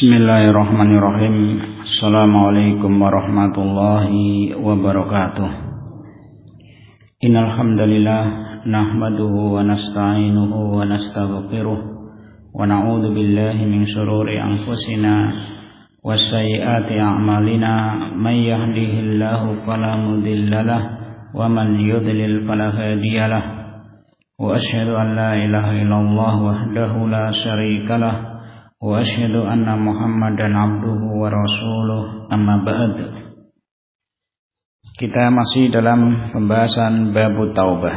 Bismillahirrahmanirrahim. Assalamualaikum warahmatullahi wabarakatuh. Innal hamdalillah nahmaduhu wa nasta'inuhu wa nastaghfiruh wa na'udzu billahi min shururi anfusina wa sayyiati a'malina. May yahdihillahu fala mudhillalah wa man yudlil fala hadiyalah. Wa asyhadu an la ilaha illallah wahdahu la syarikalah wa asyhadu anna Muhammadan abduhu wa rasuluh, amma ba'd. Kita masih dalam pembahasan babut taubah.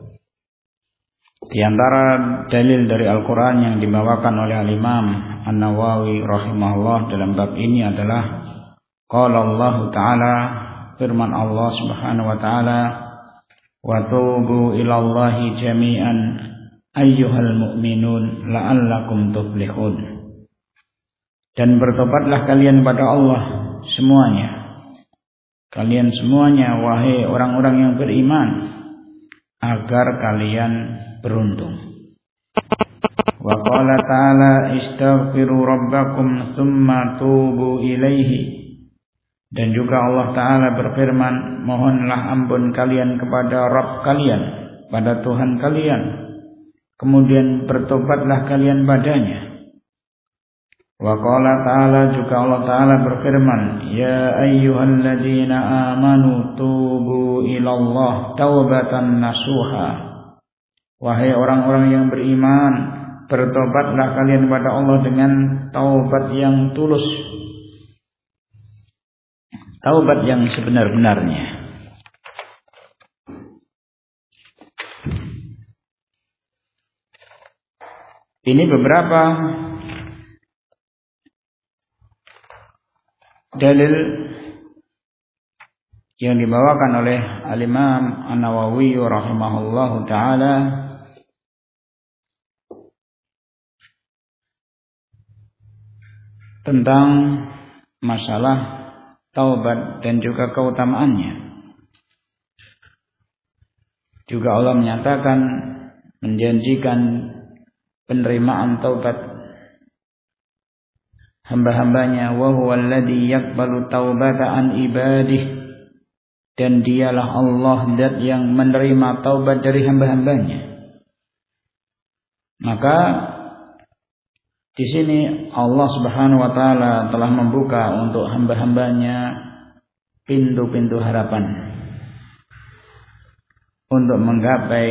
Di antara dalil dari Al-Quran yang dibawakan oleh Al-Imam An-Nawawi rahimahullah dalam bab ini adalah qala Allah Ta'ala, firman Allah Subhanahu wa Ta'ala, wa tubu ilallahi jami'an ayyuhal mu'minun la'allakum tuflihun. Dan bertobatlah kalian pada Allah semuanya, kalian semuanya wahai orang-orang yang beriman, agar kalian beruntung. Wa qala ta'ala istaghfiru rabbakum tsumma tubu ilaihi. Dan juga Allah Ta'ala berfirman, mohonlah ampun kalian kepada Rabb kalian, pada Tuhan kalian, kemudian bertobatlah kalian padanya. Wa qala ta'ala, juga Allah Ta'ala berfirman, ya ayyuhalladzina amanu tubu ilallah taubatan nasuha. Wahai orang-orang yang beriman, bertobatlah kalian kepada Allah dengan taubat yang tulus, taubat yang sebenar-benarnya. Ini beberapa dalil yang dibawakan oleh Al-Imam An-Nawawi rahimahullahu ta'ala tentang masalah taubat dan juga keutamaannya. Juga Allah menyatakan, menjanjikan penerimaan taubat hamba-hambanya, wa huwal ladzi yaqbalu taubata an ibadih, dan dialah Allah zat yang menerima taubat dari hamba-hambanya. Maka di sini Allah Subhanahu wa taala telah membuka untuk hamba-hambanya pintu-pintu harapan untuk menggapai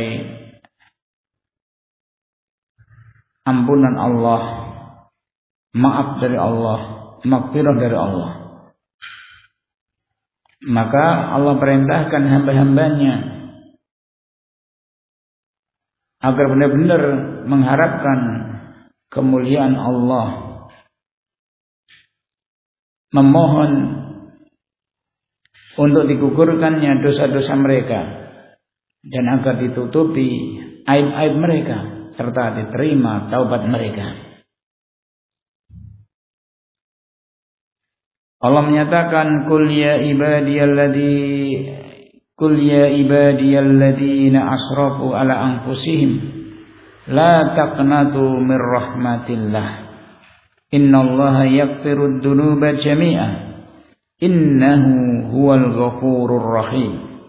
ampunan Allah, maaf dari Allah, maghfirah dari Allah. Maka Allah perintahkan hamba-hambanya agar benar-benar mengharapkan kemuliaan Allah, memohon untuk digugurkannya dosa-dosa mereka, dan agar ditutupi aib-aib mereka serta diterima taubat mereka. Allah menyatakan, Qul ya ibadiyalladzina asrafu ala anfusihim la taqnatu mir rahmatillah innallaha yaghfirud dzunuba jami'a innahu huwal ghafurur rahim.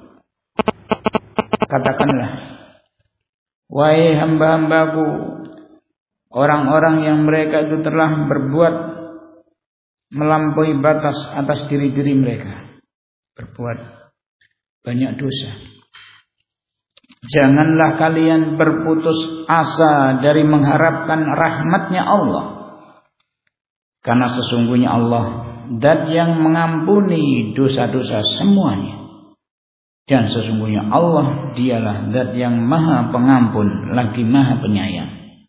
Katakanlah, wahai hamba-hambaku, orang-orang yang mereka itu telah berbuat melampaui batas atas diri-diri mereka, berbuat banyak dosa. Janganlah kalian berputus asa dari mengharapkan rahmatnya Allah, karena sesungguhnya Allah zat yang mengampuni dosa-dosa semuanya, dan sesungguhnya Allah dialah zat yang maha pengampun lagi maha penyayang.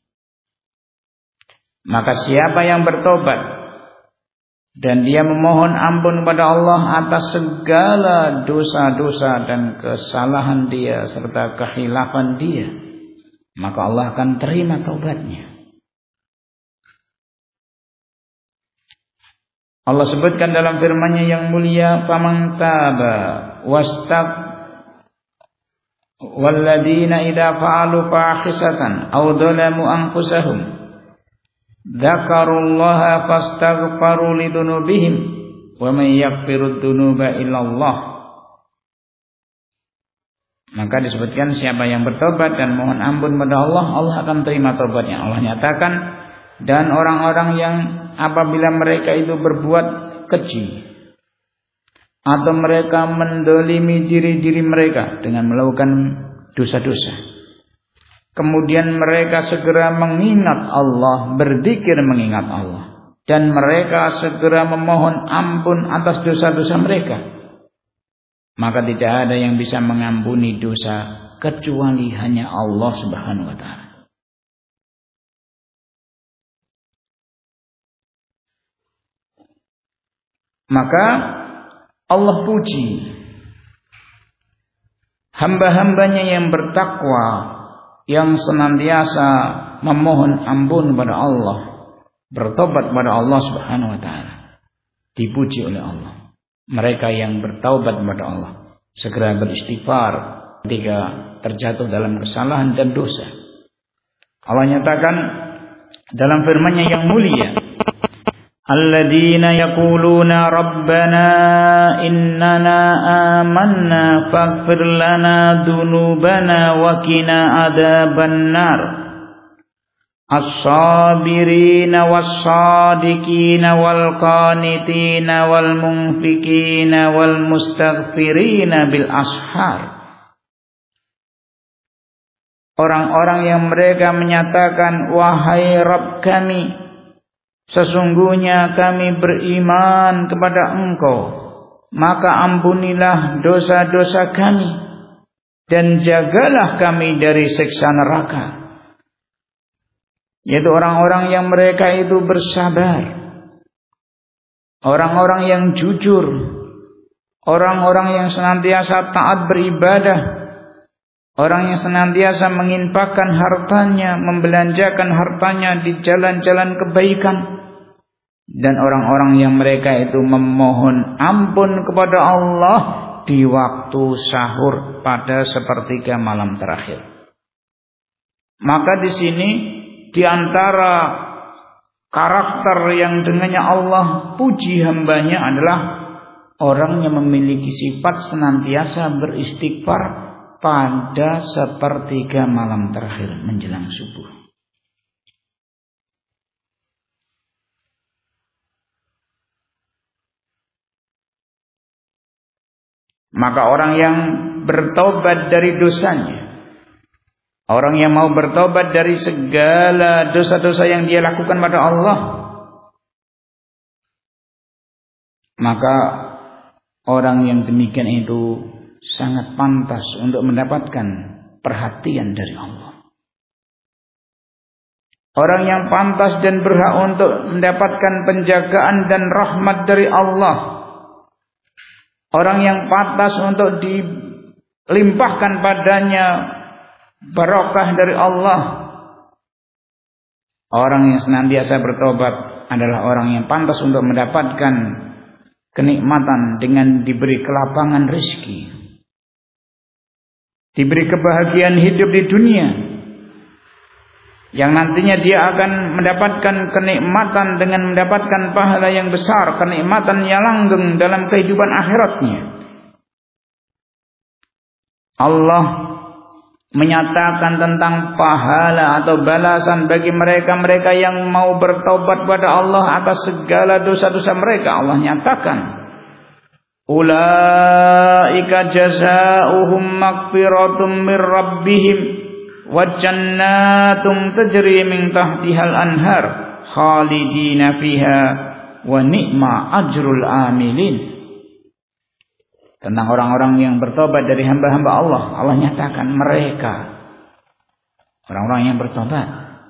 Maka siapa yang bertobat dan dia memohon ampun kepada Allah atas segala dosa-dosa dan kesalahan dia serta kekhilafan dia, maka Allah akan terima taubatnya. Allah sebutkan dalam firman-Nya yang mulia, faman taba wastaq walladzina idza fa'alu fahisatan aw dzalamu anfusahum dzakarullaha fastaghfaru lidunubihim wa may yaghfirud dunuba illallah. Maka disebutkan siapa yang bertobat dan mohon ampun pada Allah, Allah akan terima tobatnya. Allah nyatakan, dan orang-orang yang apabila mereka itu berbuat keji atau mereka mendolimi diri-diri mereka dengan melakukan dosa-dosa, kemudian mereka segera mengingat Allah, berzikir mengingat Allah, dan mereka segera memohon ampun atas dosa-dosa mereka, maka tidak ada yang bisa mengampuni dosa kecuali hanya Allah Subhanahu wa taala. Maka Allah puji hamba-hambanya yang bertakwa, yang senantiasa memohon ampun kepada Allah, bertobat kepada Allah Subhanahu wa taala. Dipuji oleh Allah. Mereka yang bertaubat kepada Allah, segera beristighfar ketika terjatuh dalam kesalahan dan dosa. Allah nyatakan dalam firman-Nya yang mulia, alladzina yaquluna rabbana innana amanna faghfir lana dzunubana wa qina adzabannar as-sabirina was-sadiqina wal qanitina wal munfikina wal mustaghfirina bil ashar. Orang-orang yang mereka menyatakan, wahai Rabb kami, sesungguhnya kami beriman kepada Engkau, maka ampunilah dosa-dosa kami dan jagalah kami dari siksa neraka. Yaitu orang-orang yang mereka itu bersabar, orang-orang yang jujur, orang-orang yang senantiasa taat beribadah, orang yang senantiasa menginfakkan hartanya, membelanjakan hartanya di jalan-jalan kebaikan, dan orang-orang yang mereka itu memohon ampun kepada Allah di waktu sahur pada sepertiga malam terakhir. Maka di sini di antara karakter yang dengannya Allah puji hambanya adalah orang yang memiliki sifat senantiasa beristighfar pada sepertiga malam terakhir menjelang subuh. Maka orang yang bertobat dari dosanya, orang yang mau bertobat dari segala dosa-dosa yang dia lakukan pada Allah, maka orang yang demikian itu sangat pantas untuk mendapatkan perhatian dari Allah. Orang yang pantas dan berhak untuk mendapatkan penjagaan dan rahmat dari Allah. Orang yang pantas untuk dilimpahkan padanya barakah dari Allah. Orang yang senantiasa bertobat adalah orang yang pantas untuk mendapatkan kenikmatan dengan diberi kelapangan rezeki, diberi kebahagiaan hidup di dunia, yang nantinya dia akan mendapatkan kenikmatan dengan mendapatkan pahala yang besar, kenikmatan yang langgeng dalam kehidupan akhiratnya. Allah menyatakan tentang pahala atau balasan bagi mereka-mereka yang mau bertobat pada Allah atas segala dosa-dosa mereka. Allah nyatakan, ulaika jazaohum maghfiratum mir rabbihim wa jannatum tajri min tahtihal anhar khalidina fiha wa ni'ma ajrul amilin. Tentang orang-orang yang bertobat dari hamba-hamba Allah, Allah nyatakan mereka orang-orang yang bertobat,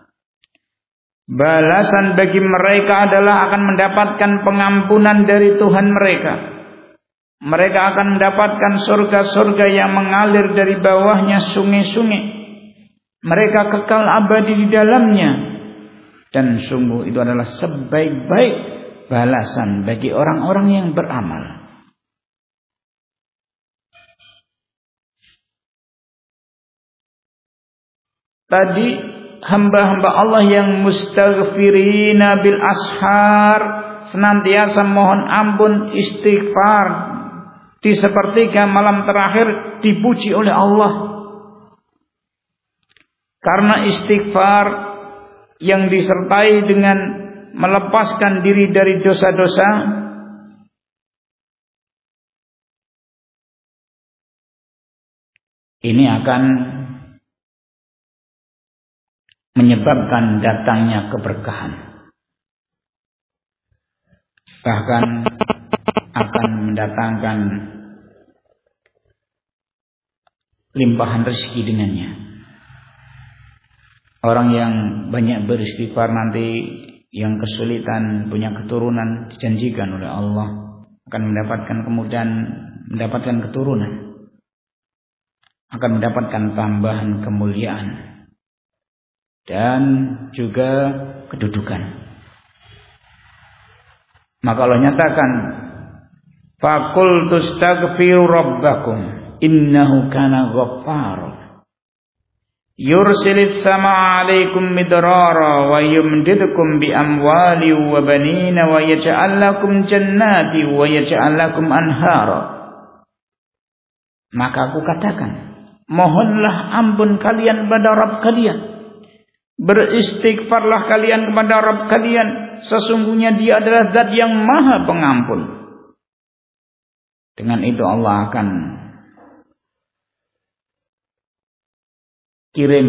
balasan bagi mereka adalah akan mendapatkan pengampunan dari Tuhan mereka. Mereka akan mendapatkan surga-surga yang mengalir dari bawahnya sungai-sungai. Mereka kekal abadi di dalamnya. Dan sungguh itu adalah sebaik-baik balasan bagi orang-orang yang beramal. Tadi hamba-hamba Allah yang mustaghfirina bil ashar, senantiasa mohon ampun istighfar di sepertiga malam terakhir, dipuji oleh Allah. Karena istighfar yang disertai dengan melepaskan diri dari dosa-dosa, ini akan menyebabkan datangnya keberkahan, bahkan akan mendatangkan limpahan rezeki dengannya. Orang yang banyak beristighfar nanti, yang kesulitan punya keturunan, dijanjikan oleh Allah akan mendapatkan kemudahan, mendapatkan keturunan, akan mendapatkan tambahan kemuliaan dan juga kedudukan. Maka Allah nyatakan, faqul tastaghfiru rabbakum innahu kana ghaffara yursilis sama alaikum midrara wa yumdidukum bi amwali wa banina wa yaj'al lakum jannati wa yaj'al lakum anhara. Maka aku katakan, mohonlah ampun kalian pada Rabb kalian, beristighfarlah kalian kepada Rabb kalian, sesungguhnya Dia adalah Zat yang Maha Pengampun. Dengan itu Allah akan kirim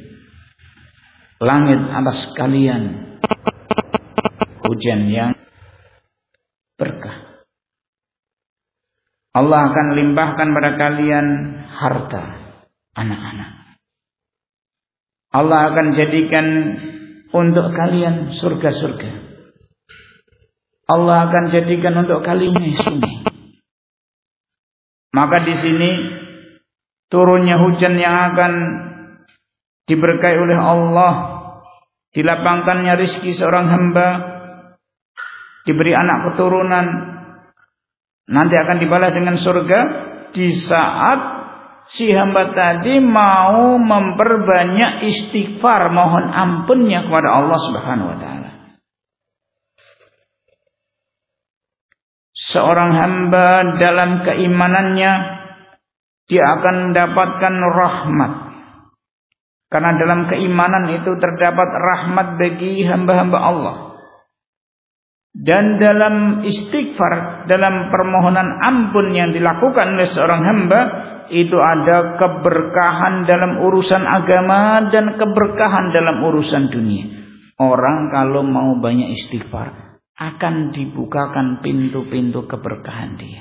langit atas kalian hujan yang berkah. Allah akan limpahkan pada kalian harta, anak-anak. Allah akan jadikan untuk kalian surga-surga. Allah akan jadikan untuk kalian sungai. Maka di sini turunnya hujan yang akan diberkahi oleh Allah, dilapangkannya rezeki seorang hamba, diberi anak keturunan, nanti akan dibalas dengan surga di saat si hamba tadi mau memperbanyak istighfar, mohon ampunnya kepada Allah Subhanahu wa taala. Seorang hamba dalam keimanannya, dia akan mendapatkan rahmat. Karena dalam keimanan itu terdapat rahmat bagi hamba-hamba Allah. Dan dalam istighfar, dalam permohonan ampun yang dilakukan oleh seorang hamba, itu ada keberkahan dalam urusan agama dan keberkahan dalam urusan dunia. Orang kalau mau banyak istighfar, akan dibukakan pintu-pintu keberkahan dia.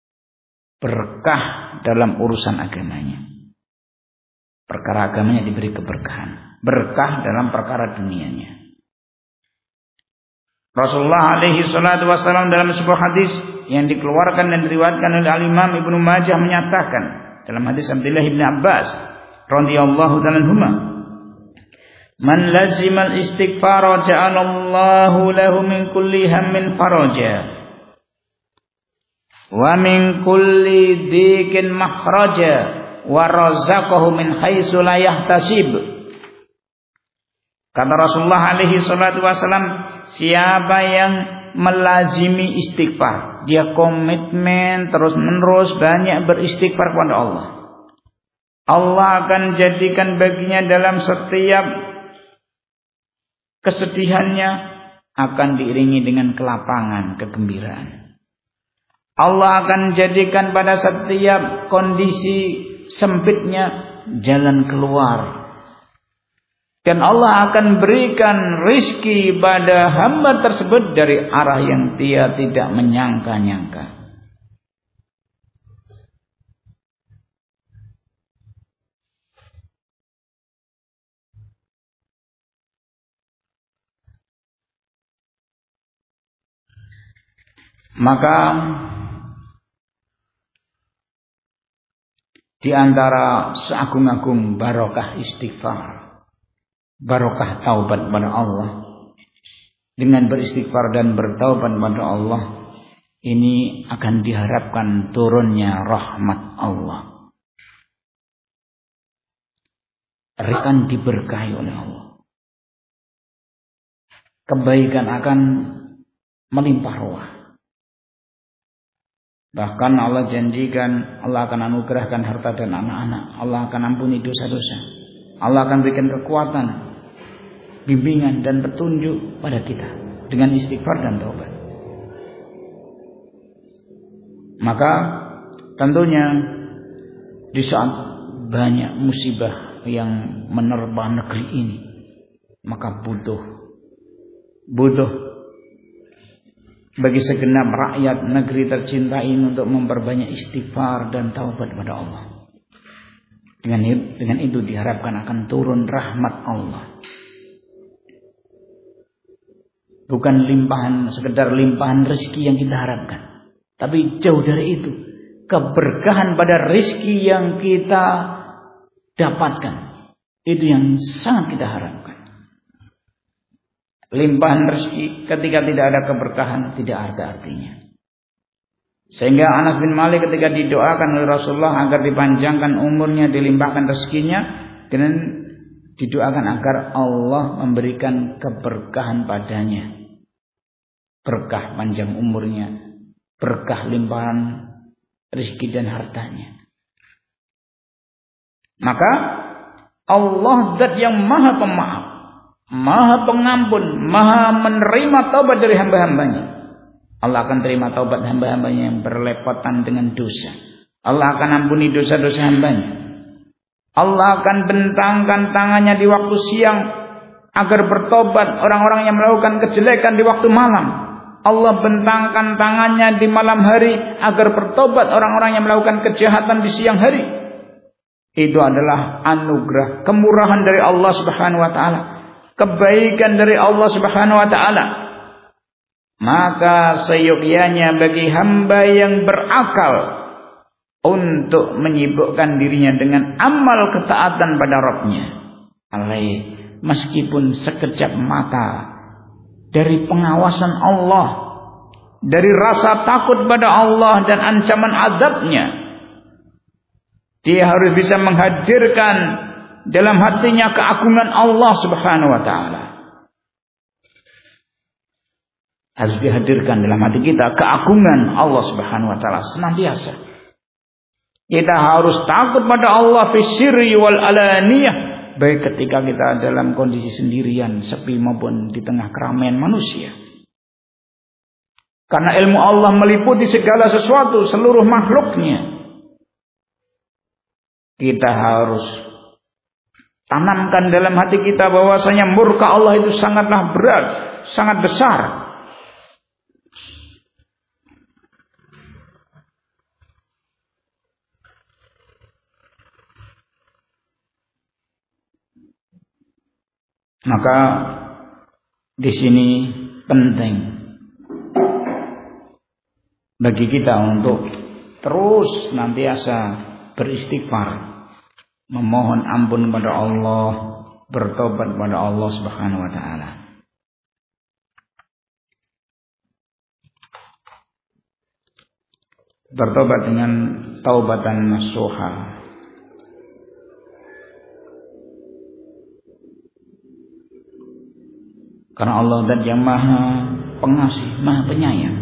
Berkah dalam urusan agamanya. Perkara agamanya diberi keberkahan. Berkah dalam perkara dunianya. Rasulullah alaihi salatu wassalam dalam sebuah hadis yang dikeluarkan dan diriwayatkan oleh Al-Imam Ibnu Majah menyatakan, dalam hadis Abdullah bin Abbas radhiyallahu ta'ala anhuma, man lazimal istighfar ja'alallahu lahu min kulli hammin faraja wa min kulli dhikin makhraja wa razaqahu min haitsu la yahtasib. Kata Rasulullah alaihi salatu wasallam, siapa yang melazimi istighfar, dia komitmen terus-menerus banyak beristighfar kepada Allah, Allah akan jadikan baginya dalam setiap kesedihannya akan diiringi dengan kelapangan, kegembiraan. Allah akan jadikan pada setiap kondisi sempitnya jalan keluar. Dan Allah akan berikan rizki pada hamba tersebut dari arah yang dia tidak menyangka-nyangka. Maka di antara seagung-agung barokah istighfar, barokah taubat kepada Allah, dengan beristighfar dan bertaubat kepada Allah, ini akan diharapkan turunnya rahmat Allah. akan diberkahi oleh Allah. Kebaikan akan melimpah ruah. Bahkan Allah janjikan Allah akan anugerahkan harta dan anak-anak. Allah akan ampuni dosa-dosa. Allah akan berikan kekuatan, bimbingan dan petunjuk pada kita dengan istighfar dan taubat. Maka tentunya di saat banyak musibah yang menerpa negeri ini, maka butuh bagi segenap rakyat negeri tercinta ini untuk memperbanyak istighfar dan taubat kepada Allah. Dengan itu diharapkan akan turun rahmat Allah. Bukan sekedar limpahan rezeki yang kita harapkan, tapi jauh dari itu, keberkahan pada rezeki yang kita dapatkan, itu yang sangat kita harapkan. Limpahan rezeki ketika tidak ada keberkahan tidak ada artinya. Sehingga Anas bin Malik ketika didoakan oleh Rasulullah agar dipanjangkan umurnya, dilimpahkan rezekinya, dan didoakan agar Allah memberikan keberkahan padanya. Berkah panjang umurnya, berkah limpahan rezeki dan hartanya. Maka Allah zat yang maha pemaaf, maha pengampun, maha menerima taubat dari hamba-hambanya. Allah akan terima taubat hamba-hambanya yang berlepotan dengan dosa. Allah akan ampuni dosa-dosa hambanya. Allah akan bentangkan tangannya di waktu siang agar bertobat orang-orang yang melakukan kejelekan di waktu malam. Allah bentangkan tangannya di malam hari agar bertobat orang-orang yang melakukan kejahatan di siang hari. Itu adalah anugerah, kemurahan dari Allah Subhanahu wa taala, kebaikan dari Allah Subhanahu wa taala. Maka seyogyanya bagi hamba yang berakal untuk menyibukkan dirinya dengan amal ketaatan pada Rabb-Nya. Meskipun sekejap mata dari pengawasan Allah, dari rasa takut pada Allah dan ancaman azab-Nya, dia harus bisa menghadirkan dalam hatinya keagungan Allah Subhanahu wa taala. Harus dihadirkan dalam hati kita keagungan Allah Subhanahu wa taala senantiasa. Kita harus takut pada Allah fi sirri wal alaniyah, baik ketika kita dalam kondisi sendirian, sepi maupun di tengah keramaian manusia. Karena ilmu Allah meliputi segala sesuatu, seluruh makhluknya. Kita harus tanamkan dalam hati kita bahwasanya murka Allah itu sangatlah berat, sangat besar. Maka di sini penting bagi kita untuk terus nantiasa beristighfar, memohon ampun kepada Allah, bertobat kepada Allah Subhanahu wa taala. Bertobat dengan taubatan nasuha. Karena Allah zat yang maha pengasih, maha penyayang.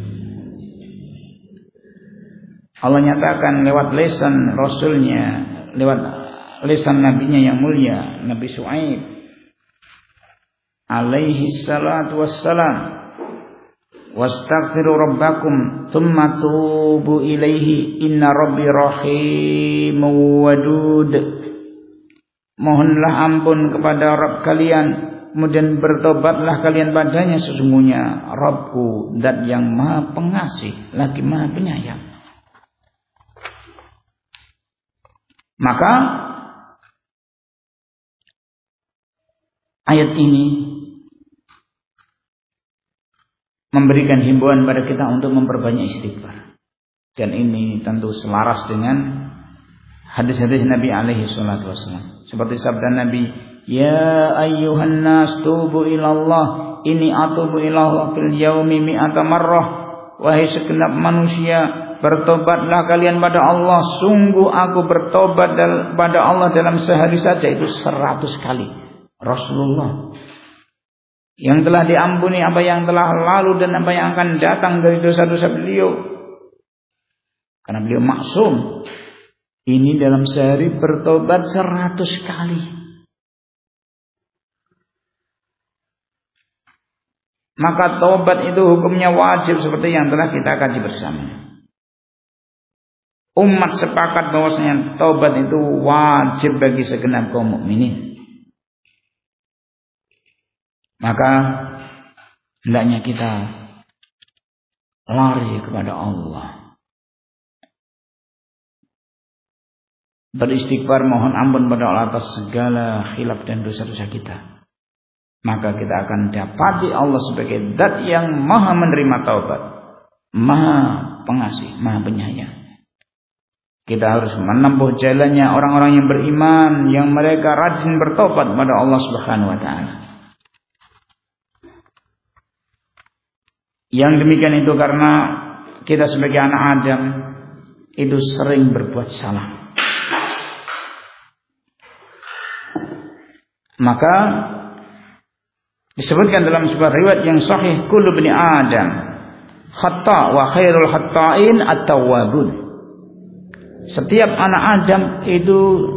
Allah nyatakan lewat lisan Rasulnya, lewat lisan nabinya yang mulia, Nabi Syuaib alaihi salatu wassalam, wastaghfiru rabbakum thumma tubu ilaihi inna rabbi rahimun wadud. Mohonlah ampun kepada Rabb kalian, kemudian bertobatlah kalian padanya, sesungguhnya Rabbku zat yang maha pengasih lagi maha penyayang. Maka ayat ini memberikan himbauan pada kita untuk memperbanyak istighfar. Dan ini tentu selaras dengan hadis-hadis Nabi alaihi salatu wassalam. Seperti sabda Nabi, ya ayyuhan nas tubu ilallah inni atubu ilallah fil yaumi mi'ata marrah. Wahai segenap manusia, bertobatlah kalian pada Allah. Sungguh aku bertobat pada Allah dalam sehari saja itu 100 kali. Rasulullah yang telah diampuni apa yang telah lalu dan apa yang akan datang dari dosa-dosa beliau. Karena beliau maksum. Ini dalam sehari bertobat 100 kali. Maka taubat itu hukumnya wajib seperti yang telah kita kaji bersama. Umat sepakat bahwasanya taubat itu wajib bagi segenap kaum mukminin. Maka hendaknya kita lari kepada Allah. Beristighfar mohon ampun pada Allah atas segala khilaf dan dosa-dosa kita. Maka kita akan dapati Allah sebagai zat yang maha menerima taubat, maha pengasih, maha penyayang. Kita harus menempuh jalannya orang-orang yang beriman, yang mereka rajin bertobat pada Allah Subhanahu wa taala. Yang demikian itu karena kita sebagai anak Adam itu sering berbuat salah. Maka disebutkan dalam sebuah riwayat yang sahih, kullu bani Adam khata' wa khairul khata'in at-tawwabun. Setiap anak Adam itu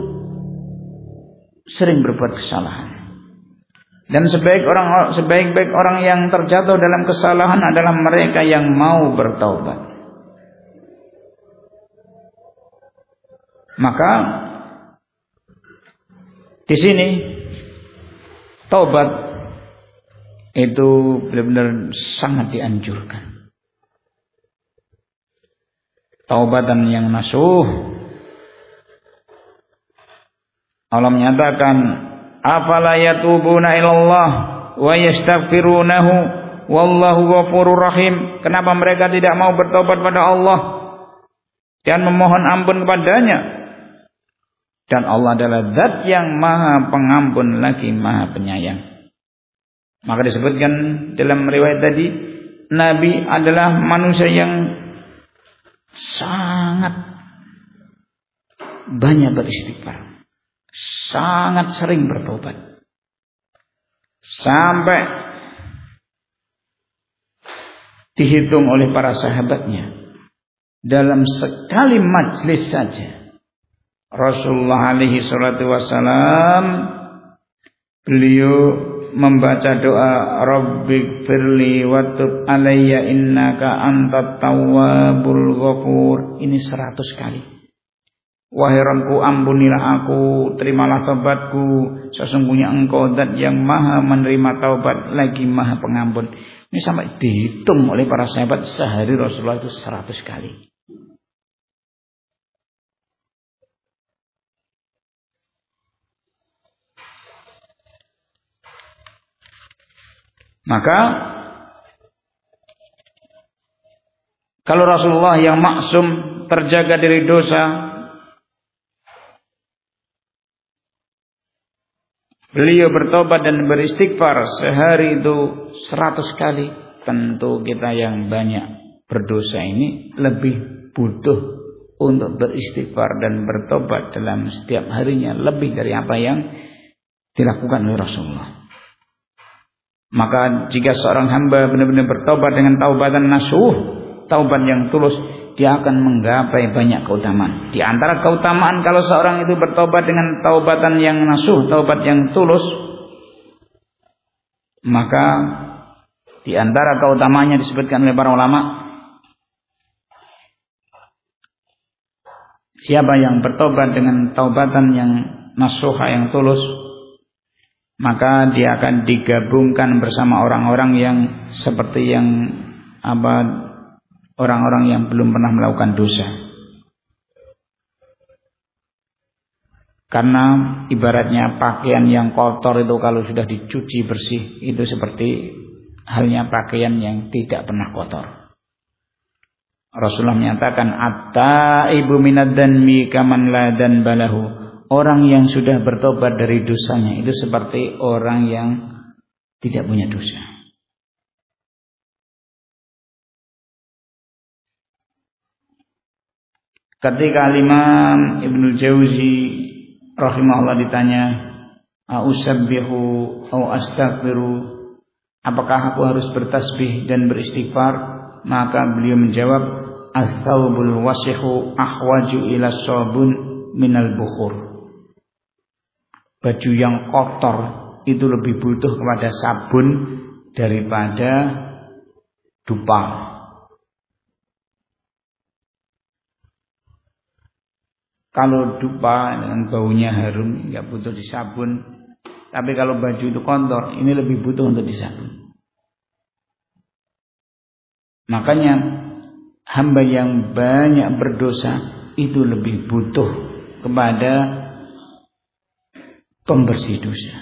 sering berbuat kesalahan. Dan sebaik-baik orang yang terjatuh dalam kesalahan adalah mereka yang mau bertaubat. Maka di sini taubat itu benar-benar sangat dianjurkan. Taubatan yang nasuh. Allah menyatakan, afala yatubuna ilallah wa yastaghfirunahu wallahu ghafurur rahim. Kenapa mereka tidak mau bertobat pada Allah dan memohon ampun kepadanya? Dan Allah adalah zat yang maha pengampun lagi maha penyayang. Maka disebutkan dalam riwayat tadi, Nabi adalah manusia yang sangat banyak beristighfar, sangat sering bertobat, sampai dihitung oleh para sahabatnya dalam sekali majlis saja Rasulullah alaihi salatu wassalam beliau membaca doa Rabbighfirli wa tub alayya innaka antat tawwabul ghafur. Ini 100 kali. Wahai Rabbku, ampunilah aku, terimalah taubatku, sesungguhnya Engkau zat yang maha menerima taubat lagi maha pengampun. Ini sampai dihitung oleh para sahabat, sehari Rasulullah itu 100 kali. Maka kalau Rasulullah yang maksum terjaga dari dosa, beliau bertobat dan beristighfar sehari itu 100 kali, tentu kita yang banyak berdosa ini lebih butuh untuk beristighfar dan bertobat dalam setiap harinya lebih dari apa yang dilakukan oleh Rasulullah. Maka jika seorang hamba benar-benar bertobat dengan taubatan nasuh, taubat yang tulus, dia akan menggapai banyak keutamaan. Di antara keutamaan kalau seorang itu bertobat dengan taubatan yang nasuh, taubat yang tulus, maka di antara keutamanya disebutkan oleh para ulama, siapa yang bertobat dengan taubatan yang nasuh, yang tulus, maka dia akan digabungkan bersama orang-orang yang seperti yang orang-orang yang belum pernah melakukan dosa. Karena ibaratnya pakaian yang kotor itu kalau sudah dicuci bersih, itu seperti halnya pakaian yang tidak pernah kotor. Rasulullah menyatakan, at-taibu minad danmi kaman la danbalahu. Orang yang sudah bertobat dari dosanya itu seperti orang yang tidak punya dosa. Ketika Imam Ibnu Jauzi rahimahullah ditanya, "Ausabbihu au astaghfiru?" Apakah aku harus bertasbih dan beristighfar? Maka beliau menjawab, "Ats-tsaubul wasihu ahwaju ila sabun minal bukhur." Baju yang kotor itu lebih butuh kepada sabun daripada dupa. Kalau dupa dengan baunya harum nggak butuh disabun, tapi kalau baju itu kotor ini lebih butuh untuk disabun. Makanya hamba yang banyak berdosa itu lebih butuh kepada pembersih dosa.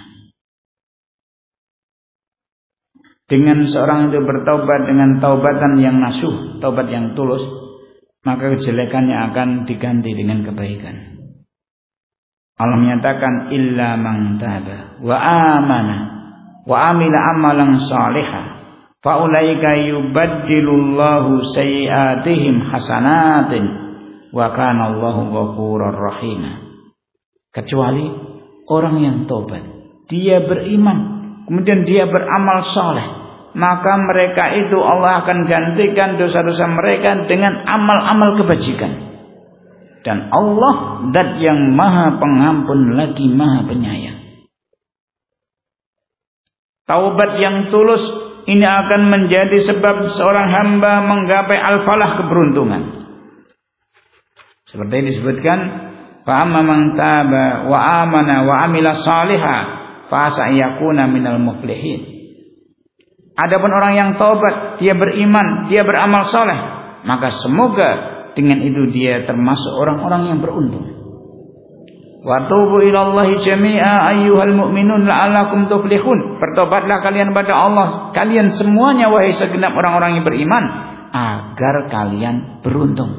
Dengan seorang itu bertaubat dengan taubatan yang nasuh, taubat yang tulus, maka kejelekannya akan diganti dengan kebaikan. Allah menyatakan illa man taba wa amana wa amila amalan salihah fa ulaika yubaddilullahu sayiatihim hasanatin wa kana Allahu ghafurur rahim. Kecuali orang yang taubat, dia beriman, kemudian dia beramal saleh, maka mereka itu Allah akan gantikan dosa-dosa mereka dengan amal-amal kebajikan. Dan Allah zat yang maha pengampun lagi maha penyayang. Taubat yang tulus ini akan menjadi sebab seorang hamba menggapai al-falah, keberuntungan. Seperti disebutkan, fa amma man taba wa amana wa amila salihah fa sayakuna minal muflihin. Adapun orang yang taubat, dia beriman, dia beramal saleh, maka semoga dengan itu dia termasuk orang-orang yang beruntung. Wa tubu ilallahi jami'a ayyuhal mu'minun la'allakum tuflihun. Bertobatlah kalian pada Allah, kalian semuanya wahai segenap orang-orang yang beriman, agar kalian beruntung.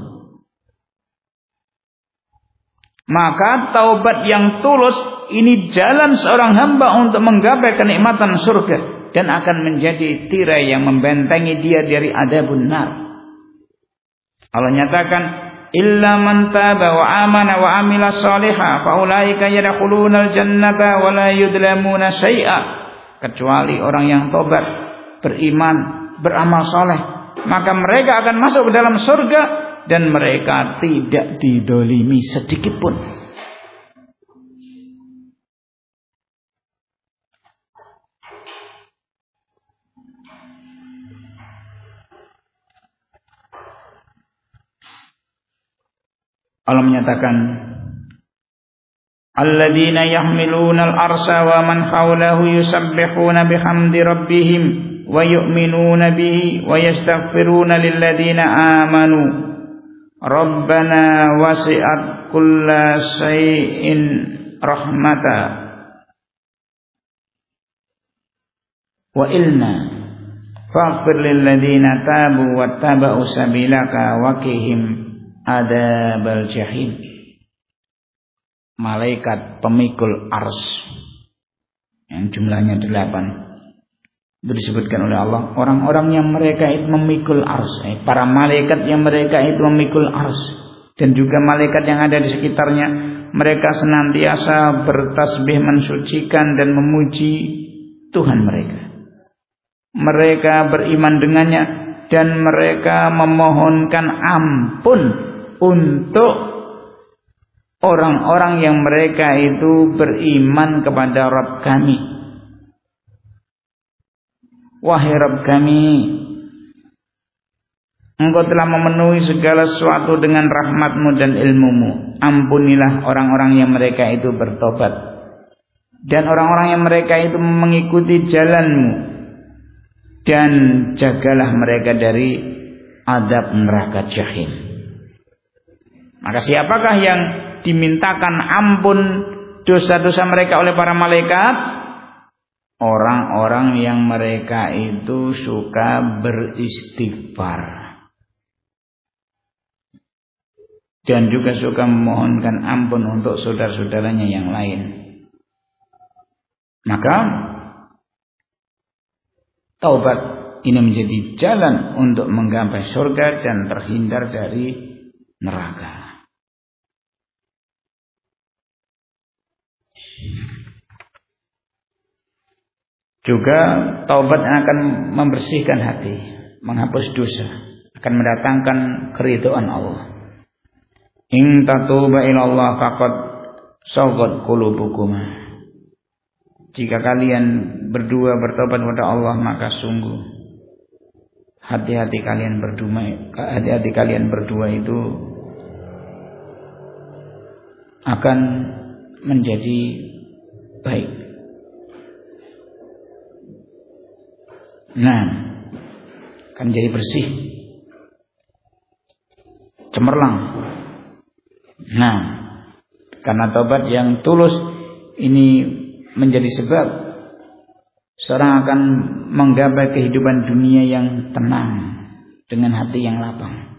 Maka taubat yang tulus ini jalan seorang hamba untuk menggapai kenikmatan surga dan akan menjadi tirai yang membentengi dia dari adzabun nar. Allah nyatakan illa man taba wa amana wa amila salihah fa ulaika yadkhulunal jannata wa la yudlamuna syai'a. Kecuali orang yang tobat, beriman, beramal saleh, maka mereka akan masuk ke dalam surga dan mereka tidak didolimi sedikit pun. Allah menyatakan alladzina yahmiluna al-arsha wa man hawlahu yusabbihuna bihamdi rabbihim wa yu'minuna bihi wa yastaghfiruna lilladzina amanu rabbana wasi'at kulla syai'in rahmata wa ilma faghfir lilladzina tabu wattaba'u sabilaka wa qihim adzabal jahim. Malaikat pemikul ars yang jumlahnya 8 itu disebutkan oleh Allah, orang-orang yang mereka itu memikul ars, para malaikat yang mereka itu memikul ars, dan juga malaikat yang ada di sekitarnya, mereka senantiasa bertasbih mensucikan dan memuji Tuhan mereka. Mereka beriman dengannya dan mereka memohonkan ampun untuk orang-orang yang mereka itu beriman kepada Rabb kami. Wahai Rabb kami, Engkau telah memenuhi segala sesuatu dengan rahmat-Mu dan ilmu-Mu. Ampunilah orang-orang yang mereka itu bertobat dan orang-orang yang mereka itu mengikuti jalan-Mu, dan jagalah mereka dari azab neraka jahim. Maka siapakah yang dimintakan ampun dosa-dosa mereka oleh para malaikat? Orang-orang yang mereka itu suka beristighfar dan juga suka memohonkan ampun untuk saudara-saudaranya yang lain. Maka taubat ini menjadi jalan untuk menggapai surga dan terhindar dari neraka. Juga taubat akan membersihkan hati, menghapus dosa, akan mendatangkan keridhaan Allah. In tatuba ilallah faqad sagat qulubukum. Jika kalian berdua bertobat kepada Allah, maka sungguh hati-hati kalian berdua itu akan menjadi baik. Nah, akan jadi bersih, cemerlang. Nah, karena taubat yang tulus ini menjadi sebab seorang akan menggapai kehidupan dunia yang tenang dengan hati yang lapang.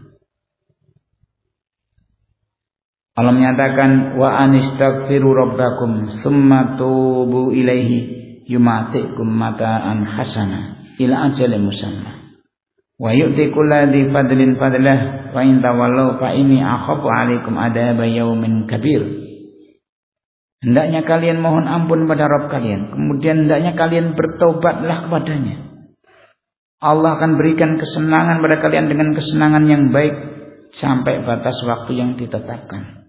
Allah menyatakan wa anistaghfiru rabbakum tsumma tubu ilaihi yumatikum mata'an hasana ila ajalin musamma wa yu'ti kulli fadlin fadlah wa in tawallaw fa inni akhafu 'alaikum adaba yaumin kabir. Hendaknya kalian mohon ampun pada Rabb kalian, kemudian hendaknya kalian bertobatlah kepadanya. Allah akan berikan kesenangan pada kalian dengan kesenangan yang baik sampai batas waktu yang ditetapkan.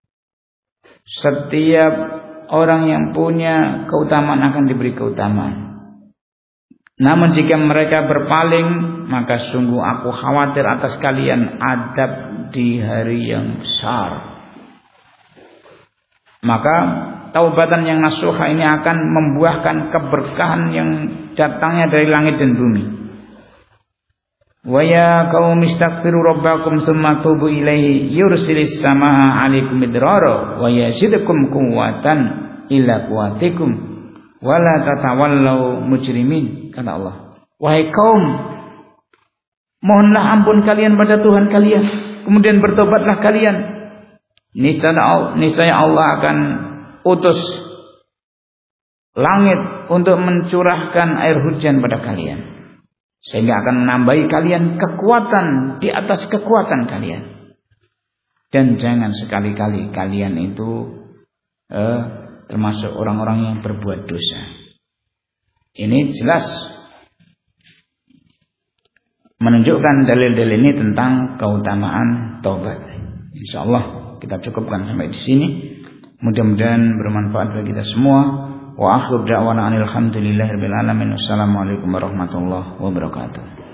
Setiap orang yang punya keutamaan akan diberi keutamaan. Namun jika mereka berpaling, maka sungguh aku khawatir atas kalian adab di hari yang besar. Maka taubatan yang nasuha ini akan membuahkan keberkahan yang datangnya dari langit dan bumi. Wa ya qaumi istaghfiru rabbakum tsumma tubu ilaihi yursilis samaa 'alaikum midrara wa yazidukum quwwatan ila quwwatikum wa la tatawallaw mujrimin, kata Allah. Wahai kaum, mohonlah ampun kalian pada Tuhan kalian, kemudian bertobatlah kalian. Niscaya Allah akan utus langit untuk mencurahkan air hujan pada kalian, sehingga akan menambahi kalian kekuatan di atas kekuatan kalian. Dan jangan sekali-kali kalian itu termasuk orang-orang yang berbuat dosa. Ini jelas menunjukkan dalil-dalil ini tentang keutamaan taubat. Insyaallah kita cukupkan sampai di sini. Mudah-mudahan bermanfaat bagi kita semua. Wa akhir da'wana alhamdulillahirabbil alamin. Wassalamualaikum warahmatullahi wabarakatuh.